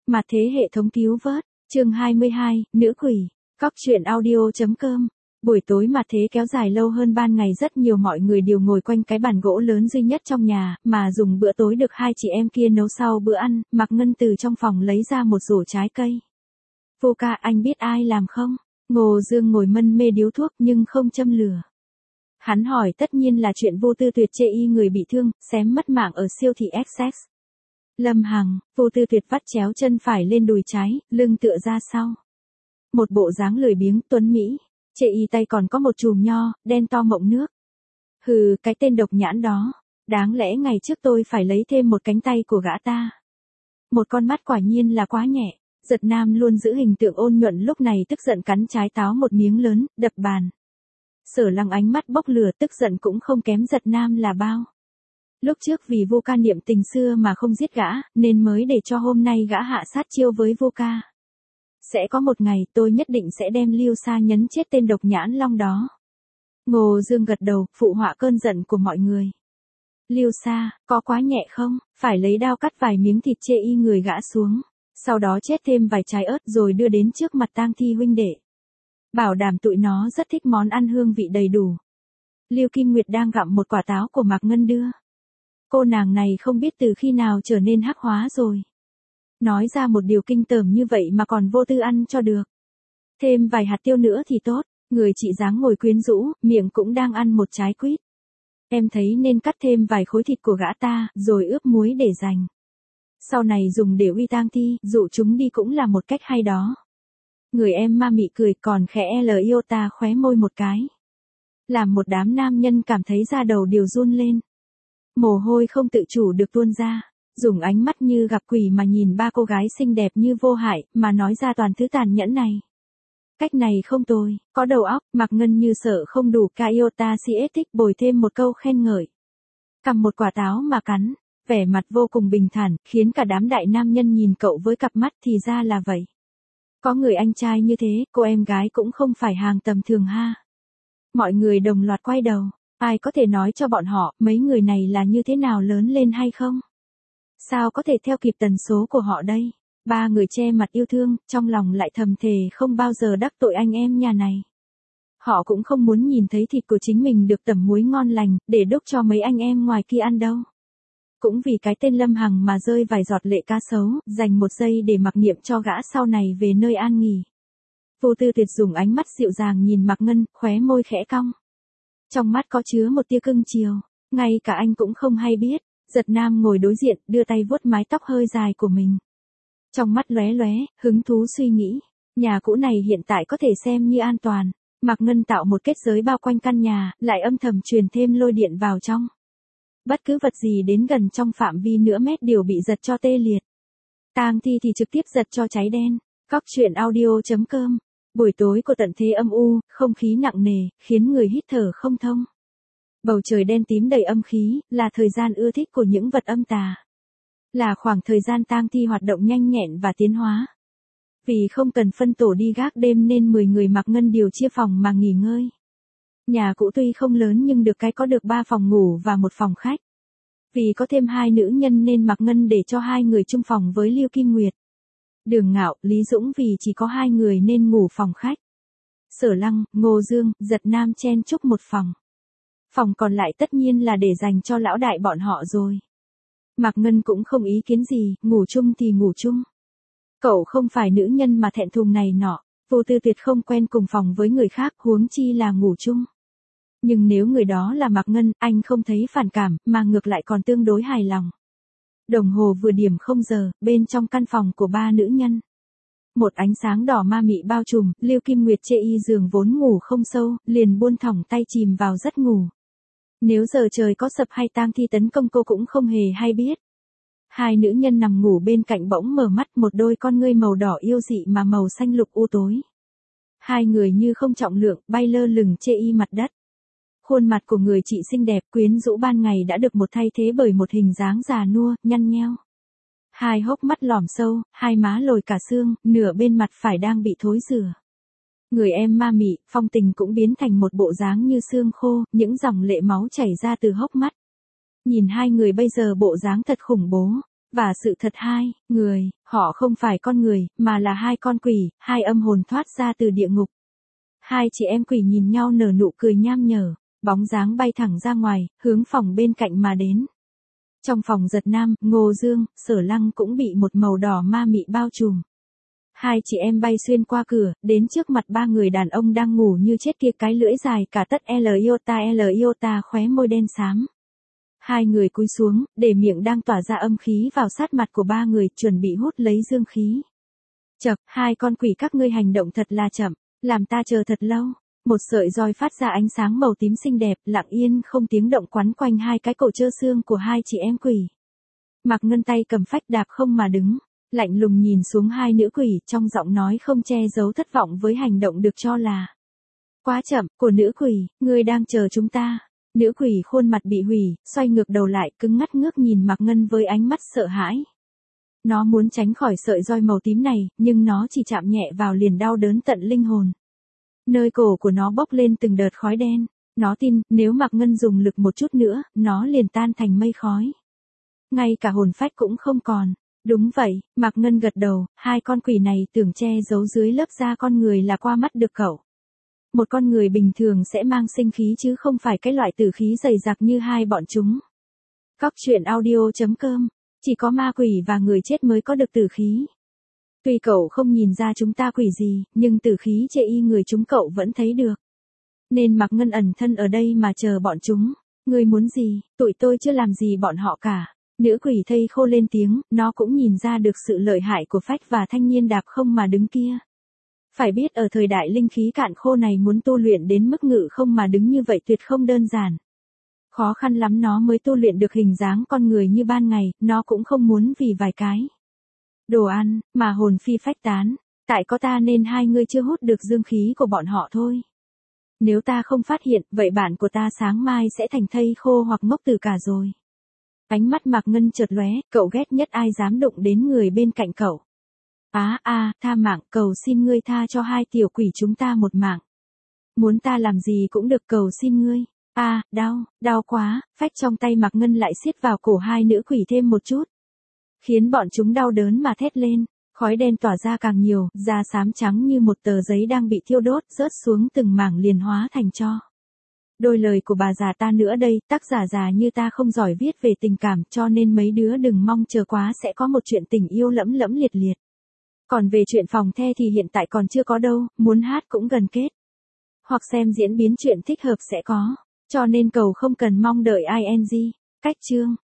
Mà thế hệ thống cứu vớt, chương 22, nữ quỷ, Cóc truyện audio.com. Buổi tối mà thế kéo dài lâu hơn ban ngày, rất nhiều mọi người đều ngồi quanh cái bàn gỗ lớn duy nhất trong nhà, mà dùng bữa tối được hai chị em kia nấu sau bữa ăn. Mạc Ngân từ trong phòng lấy ra một rổ trái cây. Vô ca, anh biết ai làm không? Ngô Dương ngồi mân mê điếu thuốc nhưng không châm lửa. Hắn hỏi tất nhiên là chuyện Vô Tư Tuyệt chê y người bị thương, xém mất mạng ở siêu thị XX. Lâm Hằng, Vô Tư Tuyệt vắt chéo chân phải lên đùi trái, lưng tựa ra sau. Một bộ dáng lười biếng tuấn mỹ, chê y tay còn có một chùm nho, đen to mộng nước. Hừ, cái tên độc nhãn đó, đáng lẽ ngày trước tôi phải lấy thêm một cánh tay của gã ta. Một con mắt quả nhiên là quá nhẹ. Giật Nam luôn giữ hình tượng ôn nhuận, lúc này tức giận cắn trái táo một miếng lớn, đập bàn. Sở Lăng ánh mắt bốc lửa, tức giận cũng không kém Giật Nam là bao. Lúc trước vì Vô Ca niệm tình xưa mà không giết gã, nên mới để cho hôm nay gã hạ sát chiêu với Vô Ca. Sẽ có một ngày tôi nhất định sẽ đem Lưu Sa nhấn chết tên độc nhãn long đó. Ngô Dương gật đầu, phụ họa cơn giận của mọi người. Lưu Sa, có quá nhẹ không? Phải lấy đao cắt vài miếng thịt chê y người gã xuống. Sau đó chết thêm vài trái ớt rồi đưa đến trước mặt tang thi huynh đệ. Bảo đảm tụi nó rất thích món ăn hương vị đầy đủ. Lưu Kim Nguyệt đang gặm một quả táo của Mạc Ngân đưa. Cô nàng này không biết từ khi nào trở nên hắc hóa rồi. Nói ra một điều kinh tởm như vậy mà còn vô tư ăn cho được. Thêm vài hạt tiêu nữa thì tốt, người chị dáng ngồi quyến rũ, miệng cũng đang ăn một trái quýt. Em thấy nên cắt thêm vài khối thịt của gã ta, rồi ướp muối để dành. Sau này dùng để uy tang thi, dụ chúng đi cũng là một cách hay đó. Người em ma mị cười, còn khẽ Iota khóe môi một cái. Làm một đám nam nhân cảm thấy da đầu đều run lên. Mồ hôi không tự chủ được tuôn ra. Dùng ánh mắt như gặp quỷ mà nhìn ba cô gái xinh đẹp như vô hại, mà nói ra toàn thứ tàn nhẫn này. Cách này không tồi, có đầu óc. Mạc Ngân như sợ không đủ, cả Iota si thích bồi thêm một câu khen ngợi. Cầm một quả táo mà cắn. Vẻ mặt vô cùng bình thản, khiến cả đám đại nam nhân nhìn cậu với cặp mắt thì ra là vậy. Có người anh trai như thế, cô em gái cũng không phải hàng tầm thường ha. Mọi người đồng loạt quay đầu, ai có thể nói cho bọn họ mấy người này là như thế nào lớn lên hay không? Sao có thể theo kịp tần số của họ đây? Ba người che mặt yêu thương, trong lòng lại thầm thề không bao giờ đắc tội anh em nhà này. Họ cũng không muốn nhìn thấy thịt của chính mình được tẩm muối ngon lành, để đúc cho mấy anh em ngoài kia ăn đâu. Cũng vì cái tên Lâm Hằng mà rơi vài giọt lệ cá sấu, dành một giây để mặc niệm cho gã sau này về nơi an nghỉ. Vô Tư Tuyệt dùng ánh mắt dịu dàng nhìn Mạc Ngân, khóe môi khẽ cong. Trong mắt có chứa một tia cưng chiều, ngay cả anh cũng không hay biết. Giật Nam ngồi đối diện, đưa tay vuốt mái tóc hơi dài của mình. Trong mắt lóe lóe, hứng thú suy nghĩ, nhà cũ này hiện tại có thể xem như an toàn. Mạc Ngân tạo một kết giới bao quanh căn nhà, lại âm thầm truyền thêm lôi điện vào trong. Bất cứ vật gì đến gần trong phạm vi nửa mét đều bị giật cho tê liệt. Tang thi thì trực tiếp giật cho cháy đen. Cóc truyện audio.com. Buổi tối của tận thế âm u, không khí nặng nề, khiến người hít thở không thông. Bầu trời đen tím đầy âm khí, là thời gian ưa thích của những vật âm tà. Là khoảng thời gian tang thi hoạt động nhanh nhẹn và tiến hóa. Vì không cần phân tổ đi gác đêm nên 10 người Mạc Ngân điều chia phòng mà nghỉ ngơi. Nhà cũ tuy không lớn nhưng được cái có được 3 phòng ngủ và một phòng khách. Vì có thêm 2 nữ nhân nên Mạc Ngân để cho 2 người chung phòng với Lưu Kim Nguyệt. Đường Ngạo, Lý Dũng vì chỉ có 2 người nên ngủ phòng khách. Sở Lăng, Ngô Dương, Giật Nam chen chúc một phòng. Phòng còn lại tất nhiên là để dành cho lão đại bọn họ rồi. Mạc Ngân cũng không ý kiến gì, ngủ chung thì ngủ chung. Cậu không phải nữ nhân mà thẹn thùng này nọ, Vô Tư Tuyệt không quen cùng phòng với người khác, huống chi là ngủ chung. Nhưng nếu người đó là Mạc Ngân, anh không thấy phản cảm, mà ngược lại còn tương đối hài lòng. Đồng hồ vừa điểm 0 giờ, bên trong căn phòng của 3 nữ nhân. Một ánh sáng đỏ ma mị bao trùm, Lưu Kim Nguyệt chê y giường vốn ngủ không sâu, liền buông thõng tay chìm vào giấc ngủ. Nếu giờ trời có sập hay tang thi tấn công cô cũng không hề hay biết. 2 nữ nhân nằm ngủ bên cạnh bỗng mở mắt, một đôi con ngươi màu đỏ yêu dị mà màu xanh lục u tối. 2 người như không trọng lượng, bay lơ lửng chê y mặt đất. Khuôn mặt của người chị xinh đẹp quyến rũ ban ngày đã được một thay thế bởi một hình dáng già nua, nhăn nheo. 2 hốc mắt lòm sâu, 2 má lồi cả xương, nửa bên mặt phải đang bị thối rữa. Người em ma mị, phong tình cũng biến thành một bộ dáng như xương khô, những dòng lệ máu chảy ra từ hốc mắt. Nhìn 2 người bây giờ bộ dáng thật khủng bố. Và sự thật hai, người, họ không phải con người, mà là hai con quỷ, hai âm hồn thoát ra từ địa ngục. Hai chị em quỷ nhìn nhau nở nụ cười nham nhở, bóng dáng bay thẳng ra ngoài, hướng phòng bên cạnh mà đến. Trong phòng giật nam, Ngô Dương, Sở Lăng cũng bị một màu đỏ ma mị bao trùm. Hai chị em bay xuyên qua cửa, đến trước mặt ba người đàn ông đang ngủ như chết kia, cái lưỡi dài cả tất L iota khóe môi đen xám. Hai người cúi xuống, để miệng đang tỏa ra âm khí vào sát mặt của ba người, chuẩn bị hút lấy dương khí. Chậc, hai con quỷ các ngươi hành động thật là chậm, làm ta chờ thật lâu. Một sợi roi phát ra ánh sáng màu tím xinh đẹp, lặng yên không tiếng động quấn quanh hai cái cổ trơ xương của hai chị em quỷ. Mạc Ngân tay cầm phách đạp không mà đứng, lạnh lùng nhìn xuống hai nữ quỷ, trong giọng nói không che giấu thất vọng với hành động được cho là quá chậm của nữ quỷ. Ngươi đang chờ chúng ta. Nữ quỷ khuôn mặt bị hủy, xoay ngược đầu lại, cứng ngắt ngước nhìn Mạc Ngân với ánh mắt sợ hãi. Nó muốn tránh khỏi sợi roi màu tím này, nhưng nó chỉ chạm nhẹ vào liền đau đớn tận linh hồn. Nơi cổ của nó bốc lên từng đợt khói đen. Nó tin, nếu Mạc Ngân dùng lực một chút nữa, nó liền tan thành mây khói. Ngay cả hồn phách cũng không còn. Đúng vậy, Mạc Ngân gật đầu, hai con quỷ này tưởng che giấu dưới lớp da con người là qua mắt được cậu. Một con người bình thường sẽ mang sinh khí chứ không phải cái loại tử khí dày dặc như hai bọn chúng. Cóc truyện audio.com, chỉ có ma quỷ và người chết mới có được tử khí. Tuy cậu không nhìn ra chúng ta quỷ gì, nhưng tử khí chê y người chúng cậu vẫn thấy được. Nên Mạc Ngân ẩn thân ở đây mà chờ bọn chúng. Ngươi muốn gì, tụi tôi chưa làm gì bọn họ cả. Nữ quỷ thây khô lên tiếng, nó cũng nhìn ra được sự lợi hại của phách và thanh niên đạp không mà đứng kia. Phải biết ở thời đại linh khí cạn khô này muốn tu luyện đến mức ngự không mà đứng như vậy tuyệt không đơn giản. Khó khăn lắm nó mới tu luyện được hình dáng con người như ban ngày, nó cũng không muốn vì vài cái đồ ăn, mà hồn phi phách tán. Tại có ta nên hai ngươi chưa hút được dương khí của bọn họ thôi. Nếu ta không phát hiện, vậy bạn của ta sáng mai sẽ thành thây khô hoặc ngốc tử cả rồi. Ánh mắt Mạc Ngân chợt lóe, cậu ghét nhất ai dám đụng đến người bên cạnh cậu. Tha mạng, cầu xin ngươi tha cho hai tiểu quỷ chúng ta một mạng. Muốn ta làm gì cũng được, cầu xin ngươi. Đau quá, phách trong tay Mạc Ngân lại siết vào cổ hai nữ quỷ thêm một chút. Khiến bọn chúng đau đớn mà thét lên, khói đen tỏa ra càng nhiều, da xám trắng như một tờ giấy đang bị thiêu đốt, rớt xuống từng mảng liền hóa thành tro. Đôi lời của bà già ta nữa đây, tác giả già như ta không giỏi viết về tình cảm, cho nên mấy đứa đừng mong chờ quá sẽ có một chuyện tình yêu lẫm lẫm liệt liệt. Còn về chuyện phòng the thì hiện tại còn chưa có đâu, muốn hát cũng gần kết. Hoặc xem diễn biến chuyện thích hợp sẽ có, cho nên cầu không cần mong đợi ing. Cách chương